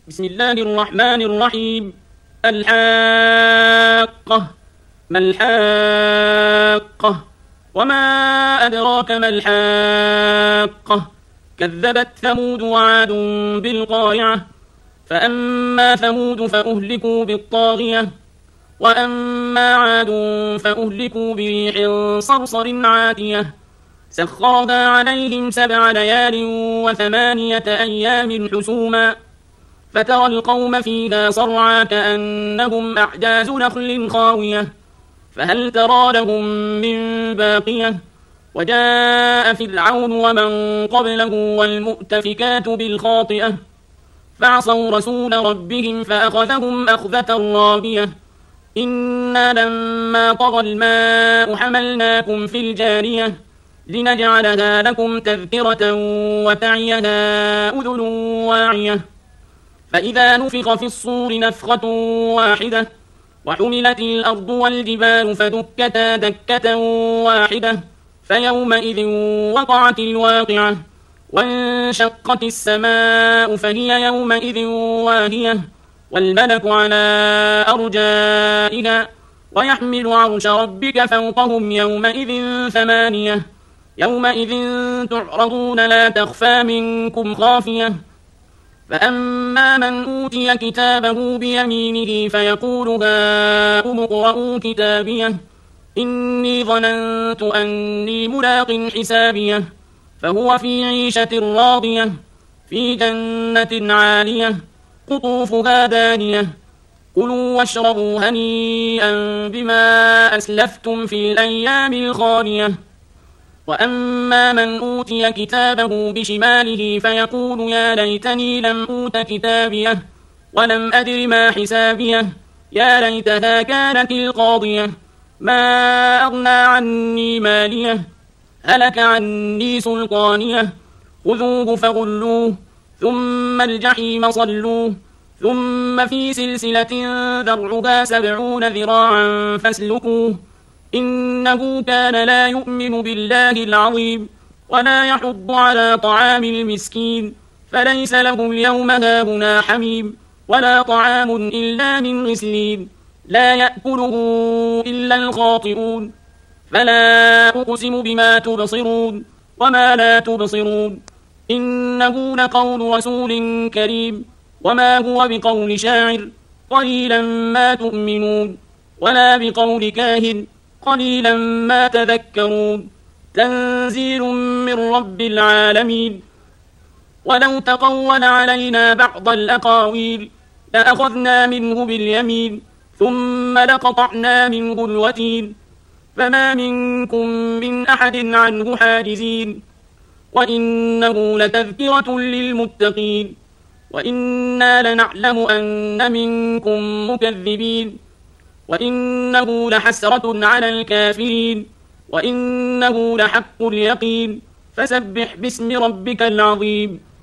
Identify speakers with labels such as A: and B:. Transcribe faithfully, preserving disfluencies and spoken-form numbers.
A: بسم الله الرحمن الرحيم. الحاقة. ما الحاقة؟ وما أدراك ما الحاقة؟ كذبت ثمود وعاد بالقارعة. فأما ثمود فأهلكوا بالطاغية، وأما عاد فأهلكوا بريح صرصر عاتية سخرها عليهم سبع ليال وثمانية أيام حسوما، فترى القوم فيها صرعى كأنهم أعجاز نخل خاوية، فهل ترى لهم من باقية؟ وجاء فرعون ومن قبله والمؤتفكات بالخاطئة، فعصوا رسول ربهم فأخذهم أخذة رابية. إنا لما طغى الماء حملناكم في الجارية لنجعلها لكم تذكرة وتعيها أذن واعية. فإذا نفخ في الصور نفخة واحدة وحملت الأرض والجبال فدكتا دكة واحدة فيومئذ وقعت الواقعة، وانشقت السماء فهي يومئذ واهية، والملك على أرجائها ويحمل عرش ربك فوقهم يومئذ ثمانية. يومئذ تعرضون لا تخفى منكم خافية. فأما من أوتي كتابه بيمينه فيقول هاؤم اقرءوا كتابيه إني ظننت أني ملاق حسابيه، فهو في عيشة راضية في جنة عالية قطوفها دانية. كلوا واشربوا هنيئا بما أسلفتم في الأيام الخالية. وأما من أوتي كتابه بشماله فيقول يا ليتني لم أوت كتابيه ولم أدر ما حسابيه، يا ليتها كانت القاضية ما أغنى عني ماليه، هلك عني سلطانيه، خذوه فغلوه ثم الجحيم صلوه ثم في سلسلة ذرعها سبعون ذراعا فاسلكوه إنه كان لا يؤمن بالله العظيم ولا يحض على طعام المسكين، فليس له اليوم هاهنا حميم ولا طعام إلا من غسلين لا يأكله إلا الخاطئون. فلا أقسم بما تبصرون وما لا تبصرون إنه لقول رسول كريم وما هو بقول شاعر قليلا ما تؤمنون ولا بقول كاهن قليلا ما تذكرون. تنزيل من رب العالمين. ولو تقول علينا بعض الأقاويل لأخذنا منه باليمين ثم لقطعنا منه الوتين، فما منكم من أحد عنه حاجزين. وإنه لتذكرة للمتقين وإنا لنعلم أن منكم مكذبين، وإنه لحسرة على الكافرين وإنه لحق اليقين. فسبح باسم ربك العظيم.